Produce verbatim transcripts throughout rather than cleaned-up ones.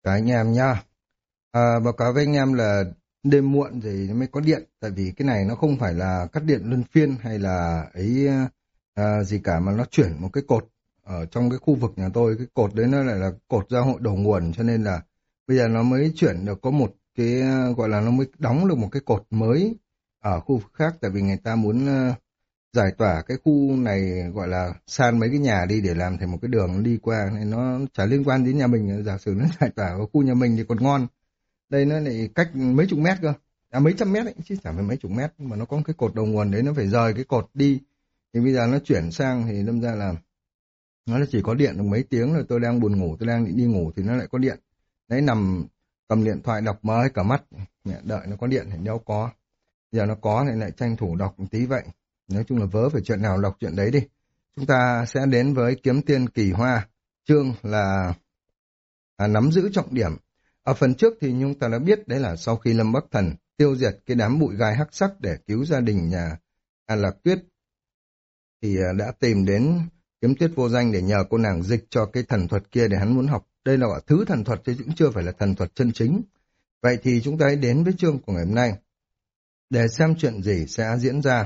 Cả anh em nhá. À, báo cáo với anh em là đêm muộn thì mới có điện, tại vì cái này nó không phải là cắt điện luân phiên hay là ấy à, gì cả, mà nó chuyển một cái cột ở trong cái khu vực nhà tôi. Cái cột đấy nó lại là cột giao hội đầu nguồn, cho nên là bây giờ nó mới chuyển được có một cái à, gọi là nó mới đóng được một cái cột mới ở khu vực khác, tại vì người ta muốn à, giải tỏa cái khu này, gọi là san mấy cái nhà đi để làm thành một cái đường nó đi qua, nên nó chả liên quan đến nhà mình. Giả sử nó giải tỏa ở khu nhà mình thì còn ngon, đây nó lại cách mấy chục mét cơ, à mấy trăm mét ấy, chứ chẳng phải mấy chục mét, mà nó có cái cột đầu nguồn đấy, nó phải rời cái cột đi. Thì bây giờ nó chuyển sang thì đâm ra là nó là chỉ có điện được mấy tiếng rồi, tôi đang buồn ngủ, tôi đang định đi ngủ thì nó lại có điện. Đấy, nằm cầm điện thoại đọc mơ cả mắt. Mẹ, đợi nó có điện thì đâu có, giờ nó có thì lại tranh thủ đọc một tí vậy. Nói chung là vớ phải chuyện nào đọc chuyện đấy đi. Chúng ta sẽ đến với kiếm tiên kỳ hoa, chương là à, nắm giữ trọng điểm. Ở phần trước thì chúng ta đã biết đấy là sau khi Lâm Bắc Thần tiêu diệt cái đám bụi gai hắc sắc để cứu gia đình nhà An Lạc Tuyết, thì à, đã tìm đến Kiếm Tuyết Vô Danh để nhờ cô nàng dịch cho cái thần thuật kia để hắn muốn học. Đây là gọi thứ thần thuật chứ cũng chưa phải là thần thuật chân chính. Vậy thì chúng ta hãy đến với chương của ngày hôm nay để xem chuyện gì sẽ diễn ra.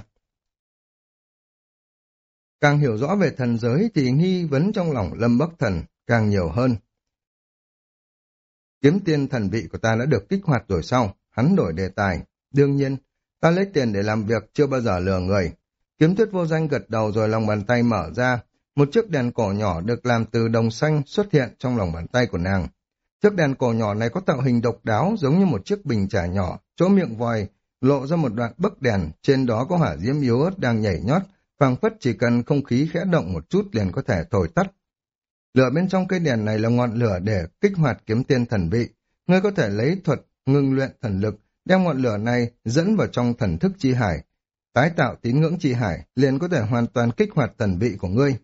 Càng hiểu rõ về thần giới thì nghi vấn trong lòng Lâm Bắc Thần càng nhiều hơn. Kiếm tiên thần vị của ta đã được kích hoạt rồi sao? Hắn đổi đề tài. Đương nhiên, ta lấy tiền để làm việc, chưa bao giờ lừa người. Kiếm Tuyết Vô Danh gật đầu rồi lòng bàn tay mở ra. Một chiếc đèn cổ nhỏ được làm từ đồng xanh xuất hiện trong lòng bàn tay của nàng. Chiếc đèn cổ nhỏ này có tạo hình độc đáo giống như một chiếc bình trà nhỏ, chỗ miệng vòi lộ ra một đoạn bấc đèn, trên đó có hỏa diễm yếu ớt đang nhảy nhót, phảng phất chỉ cần không khí khẽ động một chút liền có thể thổi tắt. Lửa bên trong cây đèn này là ngọn lửa để kích hoạt kiếm tiên thần vị. Ngươi có thể lấy thuật ngưng luyện thần lực, đem ngọn lửa này dẫn vào trong thần thức chi hải, tái tạo tín ngưỡng chi hải, liền có thể hoàn toàn kích hoạt thần vị của ngươi.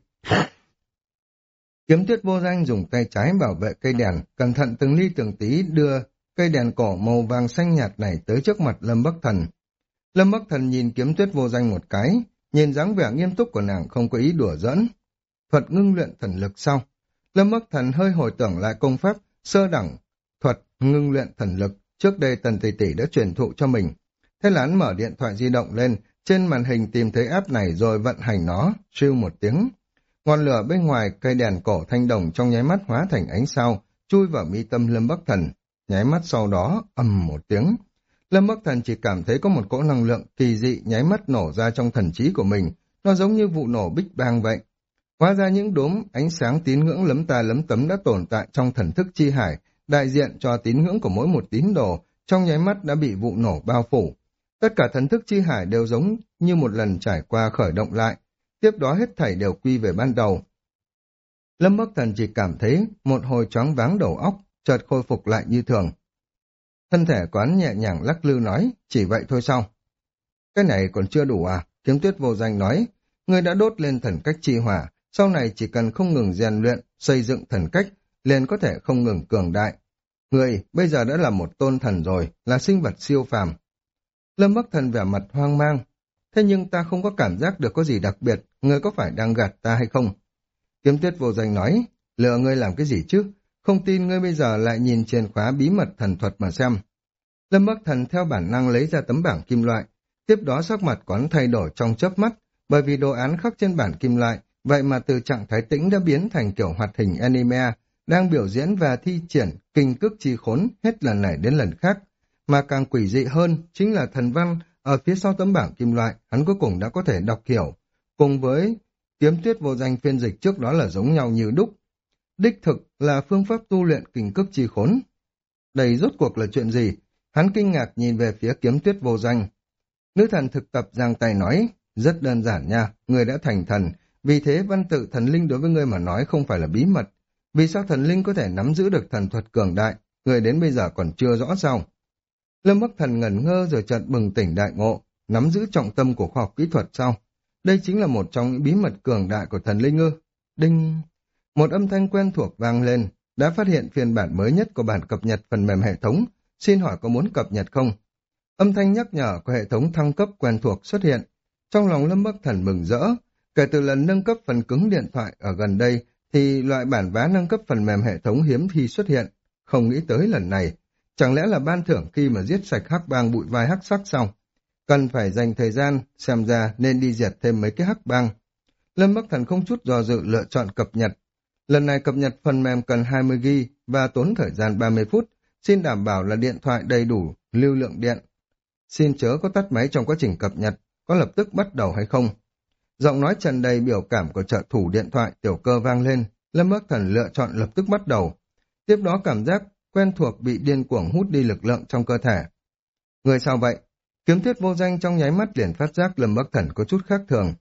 Kiếm Tuyết Vô Danh dùng tay trái bảo vệ cây đèn, cẩn thận từng ly từng tí đưa cây đèn cổ màu vàng xanh nhạt này tới trước mặt Lâm Bắc Thần. Lâm Bắc Thần nhìn Kiếm Tuyết Vô Danh một cái, nhìn dáng vẻ nghiêm túc của nàng không có ý đùa giỡn. Thuật ngưng luyện thần lực sau. Lâm Bắc Thần hơi hồi tưởng lại công pháp sơ đẳng thuật ngưng luyện thần lực trước đây Tần Tỷ Tỷ đã truyền thụ cho mình. Thế là hắn mở điện thoại di động lên, trên màn hình tìm thấy app này rồi vận hành nó, siêu một tiếng. Ngọn lửa bên ngoài cây đèn cổ thanh đồng trong nháy mắt hóa thành ánh sao, chui vào mi tâm Lâm Bắc Thần. Nháy mắt sau đó, ầm một tiếng. Lâm Bắc Thần chỉ cảm thấy có một cỗ năng lượng kỳ dị nháy mắt nổ ra trong thần trí của mình, nó giống như vụ nổ Big Bang vậy. Hóa ra những đốm ánh sáng tín ngưỡng lấm ta lấm tấm đã tồn tại trong thần thức chi hải, đại diện cho tín ngưỡng của mỗi một tín đồ, trong nháy mắt đã bị vụ nổ bao phủ. Tất cả thần thức chi hải đều giống như một lần trải qua khởi động lại, tiếp đó hết thảy đều quy về ban đầu. Lâm Bắc Thần chỉ cảm thấy một hồi choáng váng đầu óc, chợt khôi phục lại như thường. Thân thể quán nhẹ nhàng lắc lư nói, chỉ vậy thôi sao? Cái này còn chưa đủ à? Kiếm Tuyết Vô Danh nói, ngươi đã đốt lên thần cách chi hỏa, sau này chỉ cần không ngừng rèn luyện, xây dựng thần cách, liền có thể không ngừng cường đại. Ngươi bây giờ đã là một tôn thần rồi, là sinh vật siêu phàm. Lâm Bắc Thần vẻ mặt hoang mang. Thế nhưng ta không có cảm giác được có gì đặc biệt, ngươi có phải đang gạt ta hay không? Kiếm Tuyết Vô Danh nói, lừa ngươi làm cái gì chứ? Không tin ngươi bây giờ lại nhìn chìa khóa bí mật thần thuật mà xem. Lâm Bắc Thần theo bản năng lấy ra tấm bảng kim loại, tiếp đó sắc mặt quán thay đổi trong chớp mắt, bởi vì đồ án khắc trên bản kim loại, vậy mà từ trạng thái tĩnh đã biến thành kiểu hoạt hình anime, đang biểu diễn và thi triển kinh cức chi khốn hết lần này đến lần khác. Mà càng quỷ dị hơn chính là thần văn ở phía sau tấm bảng kim loại, hắn cuối cùng đã có thể đọc hiểu, cùng với Kiếm Tuyết Vô Danh phiên dịch trước đó là giống nhau như đúc. Đích thực là phương pháp tu luyện kinh cức chi khốn. Đây rốt cuộc là chuyện gì? Hắn kinh ngạc nhìn về phía Kiếm Tuyết Vô Danh. Nữ thần thực tập giang tay nói, rất đơn giản nha, người đã thành thần, vì thế văn tự thần linh đối với ngươi mà nói không phải là bí mật. Vì sao thần linh có thể nắm giữ được thần thuật cường đại, người đến bây giờ còn chưa rõ sao? Lâm Bắc Thần ngẩn ngơ rồi chợt bừng tỉnh đại ngộ, nắm giữ trọng tâm của khoa học kỹ thuật sao? Đây chính là một trong những bí mật cường đại của thần linh ư? Đinh! Một âm thanh quen thuộc vang lên, đã phát hiện phiên bản mới nhất của bản cập nhật phần mềm hệ thống, xin hỏi có muốn cập nhật không? Âm thanh nhắc nhở của hệ thống thăng cấp quen thuộc xuất hiện. Trong lòng Lâm Bắc Thần mừng rỡ, kể từ lần nâng cấp phần cứng điện thoại ở gần đây thì loại bản vá nâng cấp phần mềm hệ thống hiếm khi xuất hiện. không nghĩ tới lần này. Chẳng lẽ là ban thưởng khi mà giết sạch hắc bang bụi vai hắc sắc xong? Cần phải dành thời gian, xem ra nên đi diệt thêm mấy cái hắc bang. Lâm Bắc Thần không chút do dự lựa chọn cập nhật. Lần này cập nhật phần mềm cần hai mươi gi-ga-bai và tốn thời gian ba mươi phút. Xin đảm bảo là điện thoại đầy đủ lưu lượng điện. Xin chớ có tắt máy trong quá trình cập nhật, có lập tức bắt đầu hay không? Giọng nói tràn đầy biểu cảm của trợ thủ điện thoại tiểu cơ vang lên. Lâm Bắc Thần lựa chọn lập tức bắt đầu. Tiếp đó cảm giác quen thuộc bị điên cuồng hút đi lực lượng trong cơ thể. Người sao vậy? Kiếm Tuyết Vô Danh trong nháy mắt liền phát giác Lâm Bắc Thần có chút khác thường.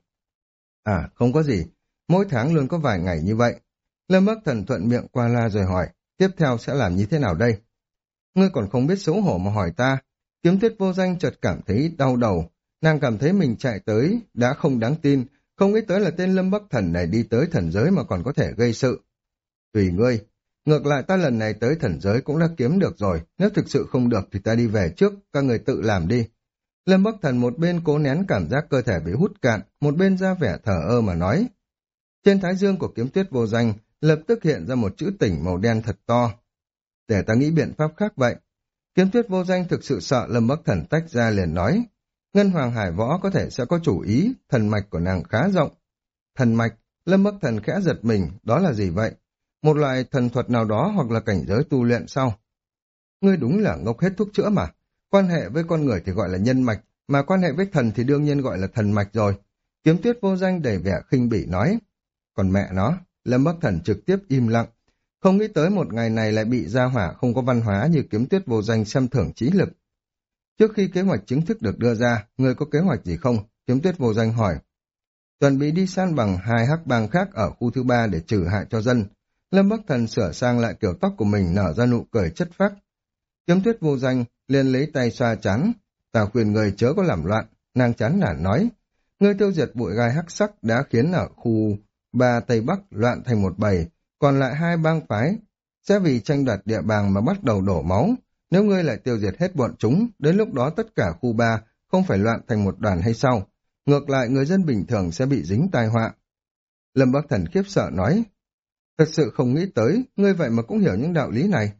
À, không có gì. Mỗi tháng luôn có vài ngày như vậy. Lâm Bắc Thần thuận miệng qua la rồi hỏi, tiếp theo sẽ làm như thế nào đây? Ngươi còn không biết xấu hổ mà hỏi ta. Kiếm Tuyết Vô Danh chợt cảm thấy đau đầu. Nàng cảm thấy mình chạy tới, đã không đáng tin, không nghĩ tới là tên Lâm Bắc Thần này đi tới thần giới mà còn có thể gây sự. Tùy ngươi. Ngược lại ta lần này tới thần giới cũng đã kiếm được rồi, nếu thực sự không được thì ta đi về trước, các người tự làm đi. Lâm Bắc Thần một bên cố nén cảm giác cơ thể bị hút cạn, một bên ra vẻ thờ ơ mà nói. Trên thái dương của Kiếm Tuyết Vô Danh lập tức hiện ra một chữ tỉnh màu đen thật to. Để ta nghĩ biện pháp khác vậy. Kiếm Tuyết Vô Danh thực sự sợ Lâm Bắc Thần tách ra liền nói. Ngân Hoàng Hải Võ có thể sẽ có chủ ý, thần mạch của nàng khá rộng. Thần mạch, Lâm Bắc Thần khẽ giật mình, đó là gì vậy? Một loại thần thuật nào đó hoặc là cảnh giới tu luyện sau. Ngươi đúng là ngốc hết thuốc chữa mà. Quan hệ với con người thì gọi là nhân mạch, mà quan hệ với thần thì đương nhiên gọi là thần mạch rồi. Kiếm Tuyết Vô Danh đầy vẻ khinh bỉ nói. Còn mẹ nó, Lâm Bắc Thần trực tiếp im lặng. Không nghĩ tới một ngày này lại bị gia hỏa không có văn hóa như Kiếm Tuyết Vô Danh xem thưởng trí lực. Trước khi kế hoạch chính thức được đưa ra, ngươi có kế hoạch gì không? Kiếm Tuyết Vô Danh hỏi. Chuẩn bị đi san bằng hai hắc bang khác ở khu thứ ba để trừ hại cho dân. Lâm Bắc Thần sửa sang lại kiểu tóc của mình nở ra nụ cười chất phác. Kiếm Tuyết Vô Danh liền lấy tay xoa chán. Ta khuyên người chớ có làm loạn, nàng chán nản nói. Ngươi tiêu diệt bụi gai hắc sắc đã khiến ở khu ba Tây Bắc loạn thành một bầy, còn lại hai bang phái sẽ vì tranh đoạt địa bàn mà bắt đầu đổ máu. Nếu ngươi lại tiêu diệt hết bọn chúng, đến lúc đó tất cả khu ba không phải loạn thành một đoàn hay sao? Ngược lại người dân bình thường sẽ bị dính tai họa. Lâm Bắc Thần khiếp sợ nói. Thật sự không nghĩ tới, ngươi vậy mà cũng hiểu những đạo lý này.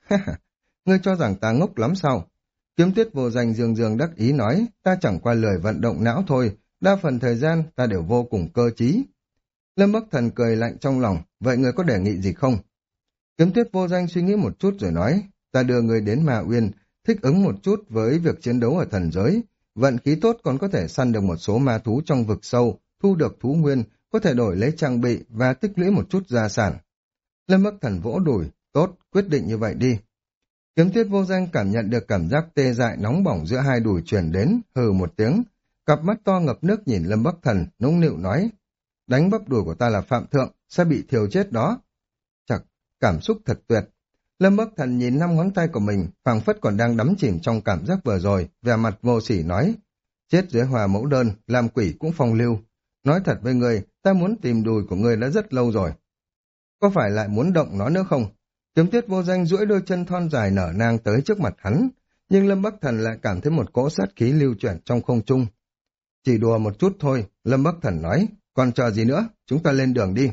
Ngươi cho rằng ta ngốc lắm sao? Kiếm Tuyết Vô Danh dương dương đắc ý nói, ta chẳng qua lười vận động não thôi, đa phần thời gian ta đều vô cùng cơ trí. Lâm Bắc Thần cười lạnh trong lòng, vậy ngươi có đề nghị gì không? Kiếm Tuyết Vô Danh suy nghĩ một chút rồi nói, ta đưa ngươi đến Ma Uyên, thích ứng một chút với việc chiến đấu ở thần giới, vận khí tốt còn có thể săn được một số ma thú trong vực sâu, thu được thú nguyên, có thể đổi lấy trang bị và tích lũy một chút gia sản. Lâm Bắc Thần vỗ đùi, tốt, quyết định như vậy đi. Kiếm Tuyết Vô Danh cảm nhận được cảm giác tê dại nóng bỏng giữa hai đùi truyền đến, hừ một tiếng, cặp mắt to ngập nước nhìn Lâm Bắc Thần, nũng nịu nói, đánh bắp đùi của ta là phạm thượng, sẽ bị thiêu chết đó. Chật, cảm xúc thật tuyệt. Lâm Bắc Thần nhìn năm ngón tay của mình, phảng phất còn đang đắm chìm trong cảm giác vừa rồi, vẻ mặt vô sỉ nói, chết dưới hòa mẫu đơn, làm quỷ cũng phong lưu. Nói thật với ngươi, ta muốn tìm đùi của ngươi đã rất lâu rồi. Có phải lại muốn động nó nữa không? Kiếm Tuyết Vô Danh duỗi đôi chân thon dài nở nang tới trước mặt hắn, nhưng Lâm Bắc Thần lại cảm thấy một cỗ sát khí lưu chuyển trong không trung. Chỉ đùa một chút thôi, Lâm Bắc Thần nói, còn chờ gì nữa, chúng ta lên đường đi.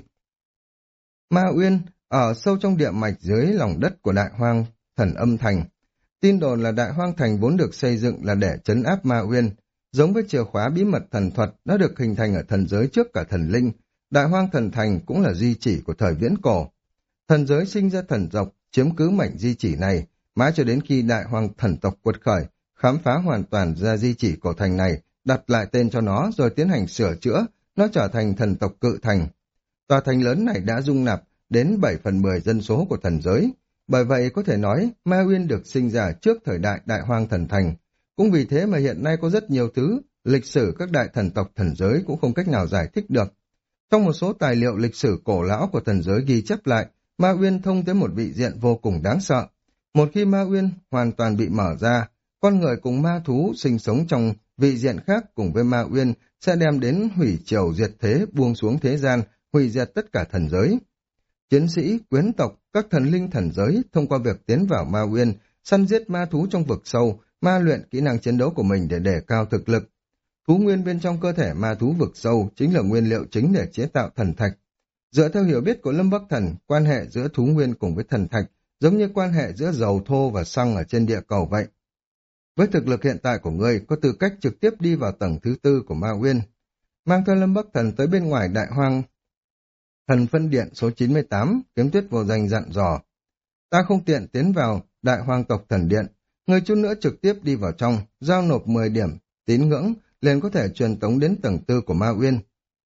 Ma Uyên, ở sâu trong địa mạch dưới lòng đất của Đại Hoang Thần Âm Thành. Tin đồn là Đại Hoang Thành vốn được xây dựng là để trấn áp Ma Uyên, giống với chìa khóa bí mật thần thuật đã được hình thành ở thần giới trước cả thần linh. Đại Hoang Thần Thành cũng là di chỉ của thời viễn cổ. Thần giới sinh ra thần tộc, chiếm cứ mảnh di chỉ này, mãi cho đến khi Đại Hoang thần tộc quật khởi, khám phá hoàn toàn ra di chỉ cổ thành này, đặt lại tên cho nó rồi tiến hành sửa chữa, nó trở thành thần tộc cự thành. Tòa thành lớn này đã dung nạp đến bảy phần mười dân số của thần giới, bởi vậy có thể nói Ma Uyên được sinh ra trước thời đại Đại Hoang Thần Thành. Cũng vì thế mà hiện nay có rất nhiều thứ, lịch sử các đại thần tộc thần giới cũng không cách nào giải thích được. Trong một số tài liệu lịch sử cổ lão của thần giới ghi chép lại, Ma Uyên thông tới một vị diện vô cùng đáng sợ. Một khi Ma Uyên hoàn toàn bị mở ra, con người cùng ma thú sinh sống trong vị diện khác cùng với Ma Uyên sẽ đem đến hủy triều diệt thế buông xuống thế gian, hủy diệt tất cả thần giới. Chiến sĩ, quyến tộc, các thần linh thần giới thông qua việc tiến vào Ma Uyên, săn giết ma thú trong vực sâu, ma luyện kỹ năng chiến đấu của mình để đề cao thực lực. Thú nguyên bên trong cơ thể ma thú vực sâu chính là nguyên liệu chính để chế tạo thần thạch. Dựa theo hiểu biết của Lâm Bắc Thần, quan hệ giữa thú nguyên cùng với thần thạch giống như quan hệ giữa dầu thô và xăng ở trên địa cầu vậy. Với thực lực hiện tại của ngươi, có tư cách trực tiếp đi vào tầng thứ tư của Ma Uyên. Mang theo Lâm Bắc Thần tới bên ngoài đại hoang thần phân điện số chín mươi tám, Kiếm Tuyết Vô Danh dặn dò. Ta không tiện tiến vào đại hoang tộc thần điện, người chút nữa trực tiếp đi vào trong, giao nộp mười điểm, tín ngưỡng, liền có thể truyền tống đến tầng tư của Ma Uyên.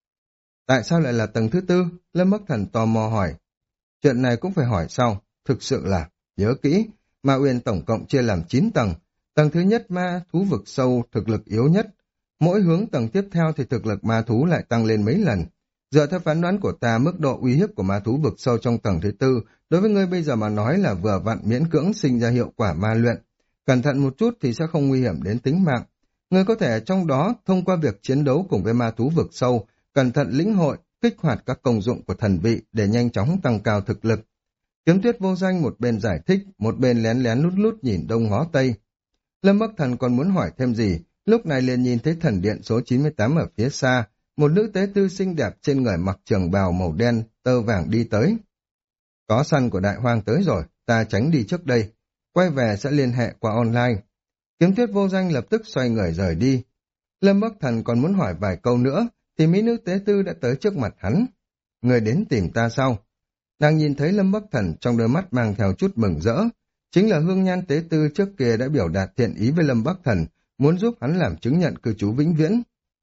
Tại sao lại là tầng thứ tư? Lâm Bắc Thần tò mò hỏi. Chuyện này cũng phải hỏi sau, thực sự là, nhớ kỹ, Ma Uyên tổng cộng chia làm chín tầng. Tầng thứ nhất ma thú vực sâu, thực lực yếu nhất. Mỗi hướng tầng tiếp theo thì thực lực ma thú lại tăng lên mấy lần. Dựa theo phán đoán của ta, mức độ uy hiếp của ma thú vực sâu trong tầng thứ tư, đối với ngươi bây giờ mà nói là vừa vặn miễn cưỡng sinh ra hiệu quả ma luyện. Cẩn thận một chút thì sẽ không nguy hiểm đến tính mạng. Ngươi có thể trong đó, thông qua việc chiến đấu cùng với ma thú vực sâu, cẩn thận lĩnh hội, kích hoạt các công dụng của thần vị để nhanh chóng tăng cao thực lực. Kiếm Tuyết Vô Danh một bên giải thích, một bên lén lén lút lút nhìn đông ngó tây. Lâm Bắc Thần còn muốn hỏi thêm gì, lúc này liền nhìn thấy thần điện số chín mươi tám ở phía xa, một nữ tế tư xinh đẹp trên người mặc trường bào màu đen, tơ vàng đi tới. Có săn của đại hoang tới rồi, ta tránh đi trước đây, quay về sẽ liên hệ qua online. Kiếm Tuyết Vô Danh lập tức xoay người rời đi. Lâm Bắc Thần còn muốn hỏi vài câu nữa, thì mỹ nữ tế tư đã tới trước mặt hắn. Người đến tìm ta sao? Nàng nhìn thấy Lâm Bắc Thần trong đôi mắt mang theo chút mừng rỡ. Chính là Hương Nhan tế tư trước kia đã biểu đạt thiện ý với Lâm Bắc Thần, muốn giúp hắn làm chứng nhận cư trú vĩnh viễn.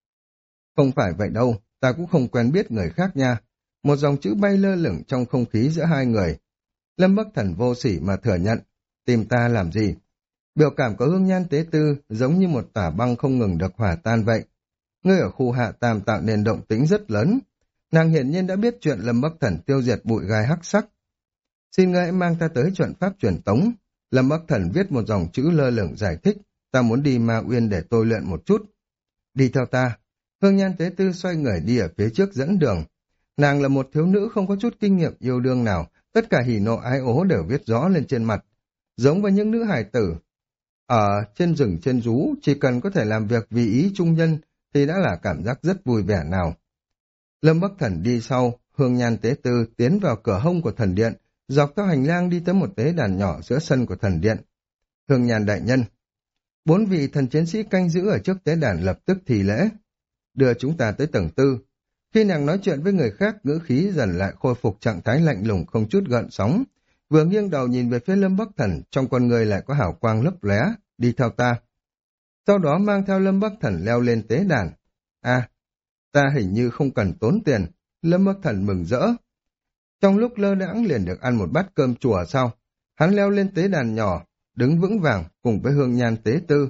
Không phải vậy đâu, ta cũng không quen biết người khác nha. Một dòng chữ bay lơ lửng trong không khí giữa hai người. Lâm Bắc Thần vô sỉ mà thừa nhận. Tìm ta làm gì? Biểu cảm của Hương Nhan tế tư giống như một tảng băng không ngừng được hòa tan vậy. Ngươi ở khu hạ tam tạo nên động tĩnh rất lớn. Nàng hiển nhiên đã biết chuyện Lâm Bắc Thần tiêu diệt bụi gai hắc sắc. Xin ngươi hãy mang ta tới trận pháp truyền tống. Lâm Bắc Thần viết một dòng chữ lơ lửng giải thích. Ta muốn đi Ma Uyên để tôi luyện một chút. Đi theo ta. Hương Nhan tế tư xoay người đi ở phía trước dẫn đường. Nàng là một thiếu nữ không có chút kinh nghiệm yêu đương nào. Tất cả hỉ nộ ái ố đều viết rõ lên trên mặt. Giống với những nữ hài tử. Ở trên rừng trên rú, chỉ cần có thể làm việc vì ý trung nhân, thì đã là cảm giác rất vui vẻ nào. Lâm Bắc Thần đi sau, Hương Nhan tế tư tiến vào cửa hông của thần điện, dọc theo hành lang đi tới một tế đàn nhỏ giữa sân của thần điện. Hương Nhan đại nhân. Bốn vị thần chiến sĩ canh giữ ở trước tế đàn lập tức thì lễ. Đưa chúng ta tới tầng tư. Khi nàng nói chuyện với người khác, ngữ khí dần lại khôi phục trạng thái lạnh lùng không chút gợn sóng. Vừa nghiêng đầu nhìn về phía Lâm Bắc Thần, trong con người lại có hào quang lấp lóe, đi theo ta. Sau đó mang theo Lâm Bắc Thần leo lên tế đàn. À, ta hình như không cần tốn tiền. Lâm Bắc Thần mừng rỡ. Trong lúc lơ đãng liền được ăn một bát cơm chùa sau. Hắn leo lên tế đàn nhỏ, đứng vững vàng cùng với Hương Nhan tế tư.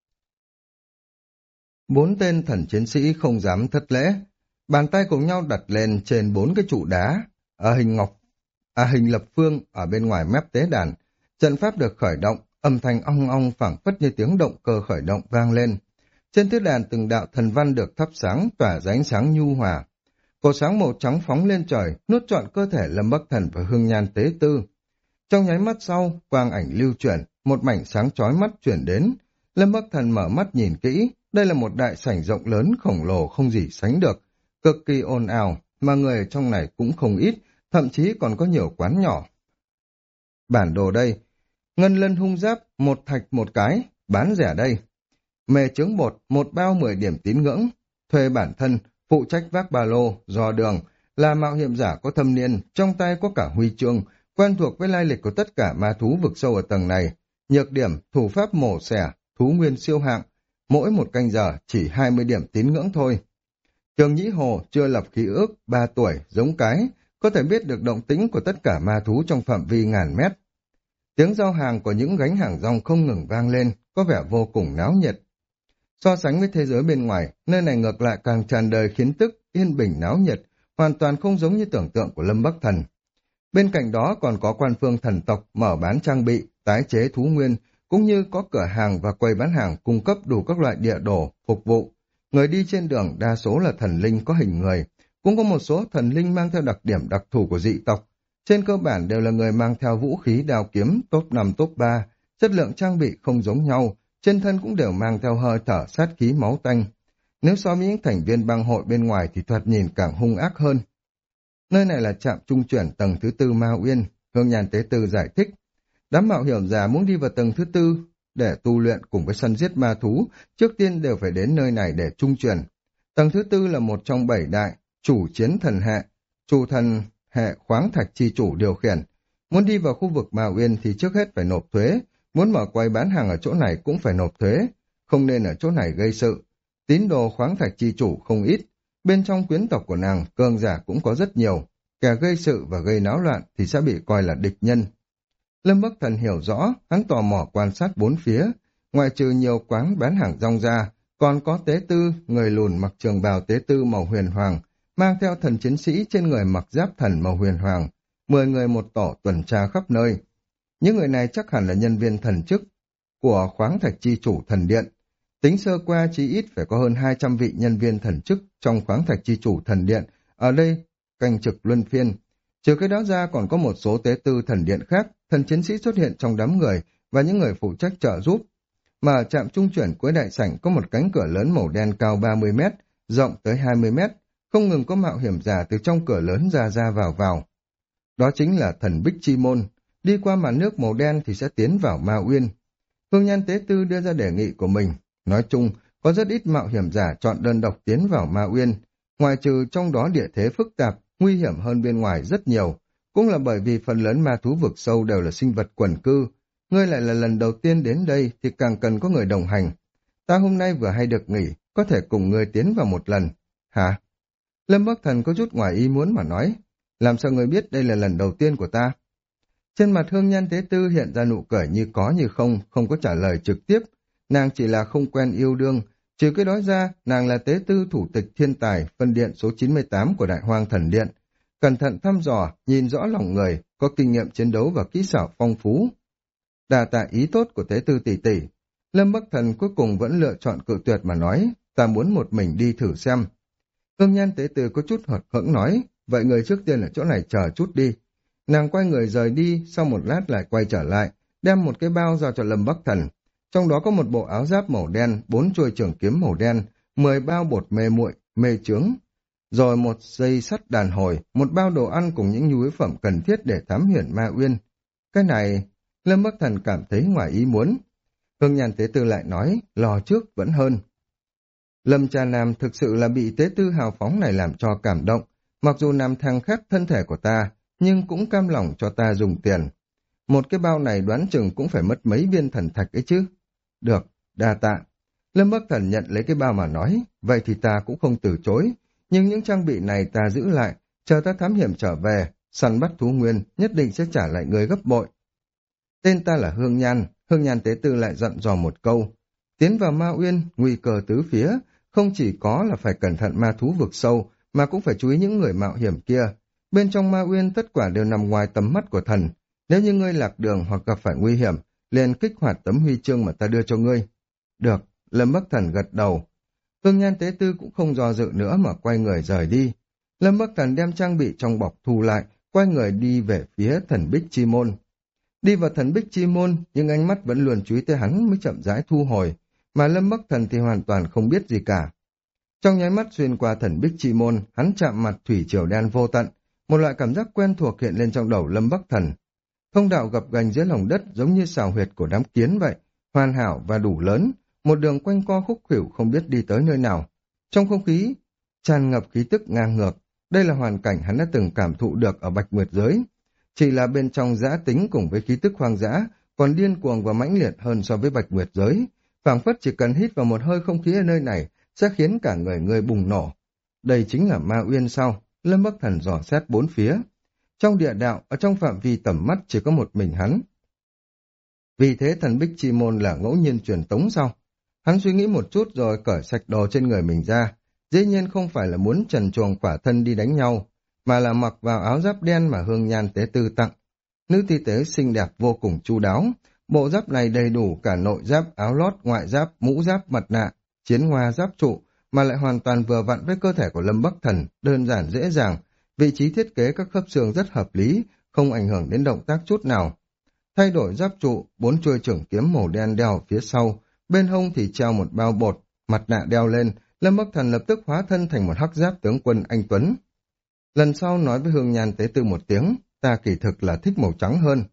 Bốn tên thần chiến sĩ không dám thất lễ. Bàn tay cùng nhau đặt lên trên bốn cái trụ đá, ở hình ngọc, à hình lập phương ở bên ngoài mép tế đàn. Trận pháp được khởi động, âm thanh ong ong phảng phất như tiếng động cơ khởi động vang lên. Trên tế đàn từng đạo thần văn được thắp sáng, tỏa ra ánh sáng nhu hòa. Cột sáng màu trắng phóng lên trời, nuốt trọn cơ thể Lâm Bắc Thần và Hương Nhan tế tư. Trong nháy mắt sau, quang ảnh lưu chuyển, một mảnh sáng chói mắt chuyển đến. Lâm Bắc Thần mở mắt nhìn kỹ, đây là một đại sảnh rộng lớn khổng lồ không gì sánh được, cực kỳ ồn ào, mà người ở trong này cũng không ít, thậm chí còn có nhiều quán nhỏ. Bản đồ đây, ngân lân hung giáp, một thạch một cái, bán rẻ đây. Mề trứng bột, một bao mười điểm tín ngưỡng, thuê bản thân, phụ trách vác ba lô, dò đường, là mạo hiểm giả có thâm niên, trong tay có cả huy chương, quen thuộc với lai lịch của tất cả ma thú vực sâu ở tầng này. Nhược điểm, thủ pháp mổ xẻ, thú nguyên siêu hạng, mỗi một canh giờ chỉ hai mươi điểm tín ngưỡng thôi. Trường Nhĩ Hồ chưa lập khí ước, ba tuổi, giống cái, có thể biết được động tĩnh của tất cả ma thú trong phạm vi ngàn mét. Tiếng giao hàng của những gánh hàng rong không ngừng vang lên, có vẻ vô cùng náo nhiệt. So sánh với thế giới bên ngoài, nơi này ngược lại càng tràn đầy khiến tức, yên bình náo nhiệt, hoàn toàn không giống như tưởng tượng của Lâm Bắc Thần. Bên cạnh đó còn có quan phương thần tộc mở bán trang bị, tái chế thú nguyên, cũng như có cửa hàng và quầy bán hàng cung cấp đủ các loại địa đồ, phục vụ. Người đi trên đường đa số là thần linh có hình người, cũng có một số thần linh mang theo đặc điểm đặc thù của dị tộc. Trên cơ bản đều là người mang theo vũ khí đao kiếm top năm top ba, chất lượng trang bị không giống nhau, trên thân cũng đều mang theo hơi thở sát khí máu tanh. Nếu so với những thành viên bang hội bên ngoài thì thoạt nhìn càng hung ác hơn. Nơi này là trạm trung chuyển tầng thứ tư Ma Uyên, Hương Nhan tế tư giải thích. Đám mạo hiểm giả muốn đi vào tầng thứ tư để tu luyện cùng với săn giết ma thú, trước tiên đều phải đến nơi này để trung truyền. Tầng thứ tư là một trong bảy đại, chủ chiến thần hệ, chủ thần hệ khoáng thạch chi chủ điều khiển. Muốn đi vào khu vực Ma Uyên thì trước hết phải nộp thuế, muốn mở quầy bán hàng ở chỗ này cũng phải nộp thuế, không nên ở chỗ này gây sự. Tín đồ khoáng thạch chi chủ không ít, bên trong quyến tộc của nàng, cường giả cũng có rất nhiều, kẻ gây sự và gây náo loạn thì sẽ bị coi là địch nhân. Lâm Bắc Thần hiểu rõ, hắn tò mò quan sát bốn phía, ngoại trừ nhiều quán bán hàng rong ra, còn có tế tư, người lùn mặc trường bào tế tư màu huyền hoàng, mang theo thần chiến sĩ trên người mặc giáp thần màu huyền hoàng, mười người một tổ tuần tra khắp nơi. Những người này chắc hẳn là nhân viên thần chức của khoáng thạch chi chủ thần điện. Tính sơ qua chí ít phải có hơn hai trăm vị nhân viên thần chức trong khoáng thạch chi chủ thần điện, ở đây canh trực luân phiên. Trừ cái đó ra còn có một số tế tư thần điện khác, thần chiến sĩ xuất hiện trong đám người và những người phụ trách trợ giúp. Mà ở trạm trung chuyển cuối đại sảnh có một cánh cửa lớn màu đen cao ba mươi mét, rộng tới hai mươi mét, không ngừng có mạo hiểm giả từ trong cửa lớn ra ra vào vào. Đó chính là thần Bích Chi Môn, đi qua màn nước màu đen thì sẽ tiến vào Ma Uyên. Hương Nhan Tế Tư đưa ra đề nghị của mình, nói chung có rất ít mạo hiểm giả chọn đơn độc tiến vào Ma Uyên, ngoại trừ trong đó địa thế phức tạp, nguy hiểm hơn bên ngoài rất nhiều, cũng là bởi vì phần lớn ma thú vực sâu đều là sinh vật quần cư. Ngươi lại là lần đầu tiên đến đây thì càng cần có người đồng hành. Ta hôm nay vừa hay được nghỉ, có thể cùng ngươi tiến vào một lần. Hả? Lâm Bắc Thần có chút ngoài ý muốn mà nói, làm sao ngươi biết đây là lần đầu tiên của ta? Trên mặt Hương Nhan Tế Tư hiện ra nụ cười như có như không, không có trả lời trực tiếp. Nàng chỉ là không quen yêu đương, trừ cái đó ra, nàng là tế tư thủ tịch thiên tài, phân điện số chín mươi tám của Đại Hoang Thần Điện. Cẩn thận thăm dò, nhìn rõ lòng người, có kinh nghiệm chiến đấu và kỹ xảo phong phú. Đà tạ ý tốt của tế tư tỷ tỷ. Lâm Bắc Thần cuối cùng vẫn lựa chọn cự tuyệt mà nói, ta muốn một mình đi thử xem. Hương Nhan Tế Tư có chút hụt hẫng nói, vậy người trước tiên ở chỗ này chờ chút đi. Nàng quay người rời đi, sau một lát lại quay trở lại, đem một cái bao giao cho Lâm Bắc Thần. Trong đó có một bộ áo giáp màu đen, bốn chuôi trường kiếm màu đen, mười bao bột mê muội, mê trướng, rồi một dây sắt đàn hồi, một bao đồ ăn cùng những nhu yếu phẩm cần thiết để thám hiểm Ma Uyên. Cái này, Lâm Bắc Thần cảm thấy ngoài ý muốn. Hương Nhan Tế Tư lại nói, lo trước vẫn hơn. Lâm Trà Nam thực sự là bị tế tư hào phóng này làm cho cảm động, mặc dù nằm thang khát thân thể của ta, nhưng cũng cam lòng cho ta dùng tiền. Một cái bao này đoán chừng cũng phải mất mấy viên thần thạch ấy chứ. Được, đa tạ. Lâm Bắc Thần nhận lấy cái bao mà nói, vậy thì ta cũng không từ chối, nhưng những trang bị này ta giữ lại, chờ ta thám hiểm trở về, săn bắt thú nguyên, nhất định sẽ trả lại người gấp bội. Tên ta là Hương Nhan, Hương Nhan Tế Tư lại dặn dò một câu. Tiến vào Ma Uyên, nguy cơ tứ phía, không chỉ có là phải cẩn thận ma thú vực sâu, mà cũng phải chú ý những người mạo hiểm kia. Bên trong Ma Uyên tất cả đều nằm ngoài tầm mắt của thần. Nếu như ngươi lạc đường hoặc gặp phải nguy hiểm, liền kích hoạt tấm huy chương mà ta đưa cho ngươi. Được, Lâm Bắc Thần gật đầu. Hương Nhan Tế Tư cũng không do dự nữa mà quay người rời đi. Lâm Bắc Thần đem trang bị trong bọc thu lại, quay người đi về phía thần Bích Chi Môn. Đi vào thần Bích Chi Môn, nhưng ánh mắt vẫn luôn chú ý tới hắn mới chậm rãi thu hồi, mà Lâm Bắc Thần thì hoàn toàn không biết gì cả. Trong nháy mắt xuyên qua thần Bích Chi Môn, hắn chạm mặt thủy triều đen vô tận, một loại cảm giác quen thuộc hiện lên trong đầu Lâm Bắc Thần. Thông đạo gập ghềnh dưới lòng đất giống như xào huyệt của đám kiến vậy, hoàn hảo và đủ lớn, một đường quanh co khúc khuỷu không biết đi tới nơi nào. Trong không khí tràn ngập khí tức ngang ngược, đây là hoàn cảnh hắn đã từng cảm thụ được ở Bạch Nguyệt giới. Chỉ là bên trong dã tính cùng với khí tức hoang dã, còn điên cuồng và mãnh liệt hơn so với Bạch Nguyệt giới. Phảng phất chỉ cần hít vào một hơi không khí ở nơi này, sẽ khiến cả người người bùng nổ. Đây chính là Ma Uyên sao? Lâm Bắc Thần dò xét bốn phía. Trong địa đạo, ở trong phạm vi tầm mắt chỉ có một mình hắn. Vì thế thần Bích Chi Môn là ngẫu nhiên truyền tống sao? Hắn suy nghĩ một chút rồi cởi sạch đồ trên người mình ra. Dĩ nhiên không phải là muốn trần truồng khỏa thân đi đánh nhau, mà là mặc vào áo giáp đen mà Hương Nhan Tế Tư tặng. Nữ ti tế xinh đẹp vô cùng chu đáo. Bộ giáp này đầy đủ cả nội giáp, áo lót, ngoại giáp, mũ giáp, mặt nạ, chiến hoa giáp trụ, mà lại hoàn toàn vừa vặn với cơ thể của Lâm Bắc Thần, đơn giản dễ dàng. Vị trí thiết kế các khớp xương rất hợp lý, không ảnh hưởng đến động tác chút nào. Thay đổi giáp trụ, bốn chuôi trưởng kiếm màu đen đeo phía sau, bên hông thì treo một bao bột, mặt nạ đeo lên, Lâm Bắc Thần lập tức hóa thân thành một hắc giáp tướng quân anh tuấn. Lần sau nói với Hương Nhan Tế Tư một tiếng, ta kỳ thực là thích màu trắng hơn.